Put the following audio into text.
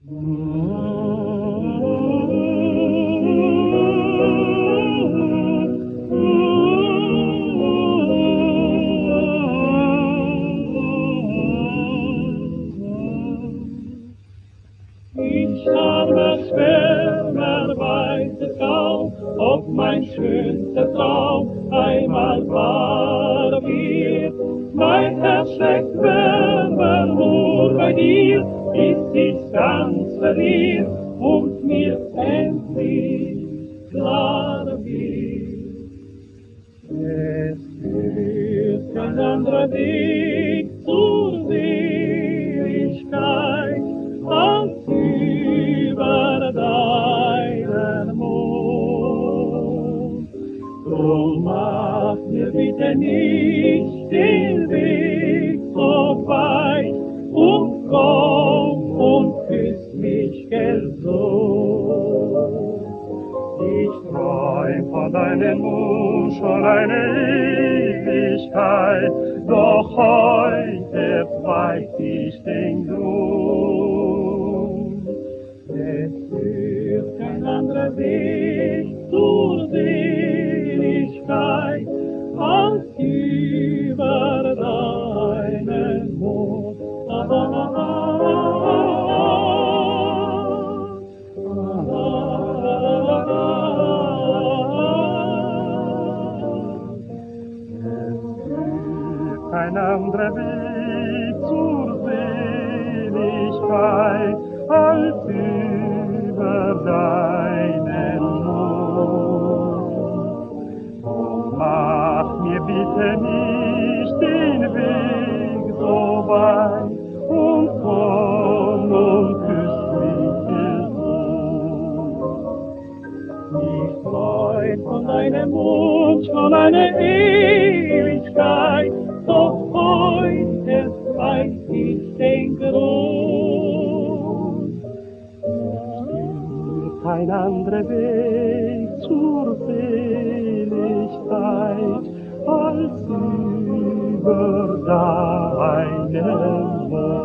Ich habe schwer weißes Grau, ob mein schönster Traum einmal wahr wird. Mein Herz schlägt wärmer nur bei dir, bis ich's ganz verliert und mir endlich klar wird. Es führt kein anderer Weg zur Seligkeit als über deinen Mund. Drum mach mir bitte nicht den Weg so weit und komm und küss mich gesund. Ich träum von deinem Mund schon eine Ewigkeit, doch heute weiß ich den Grund. Es führt kein anderer Weg zur Seligkeit als über deinen Mund. Kein anderer Weg zur Seligkeit als über deinen Mund. Oh, mach mir bitte nicht den Weg so weit und komm und küss mich gesund. Ich träum von deinem Mund schon eine Ewigkeit, doch heute weiß ich den Grund. Kein anderer Weg zur Seligkeit als über deinen Mund.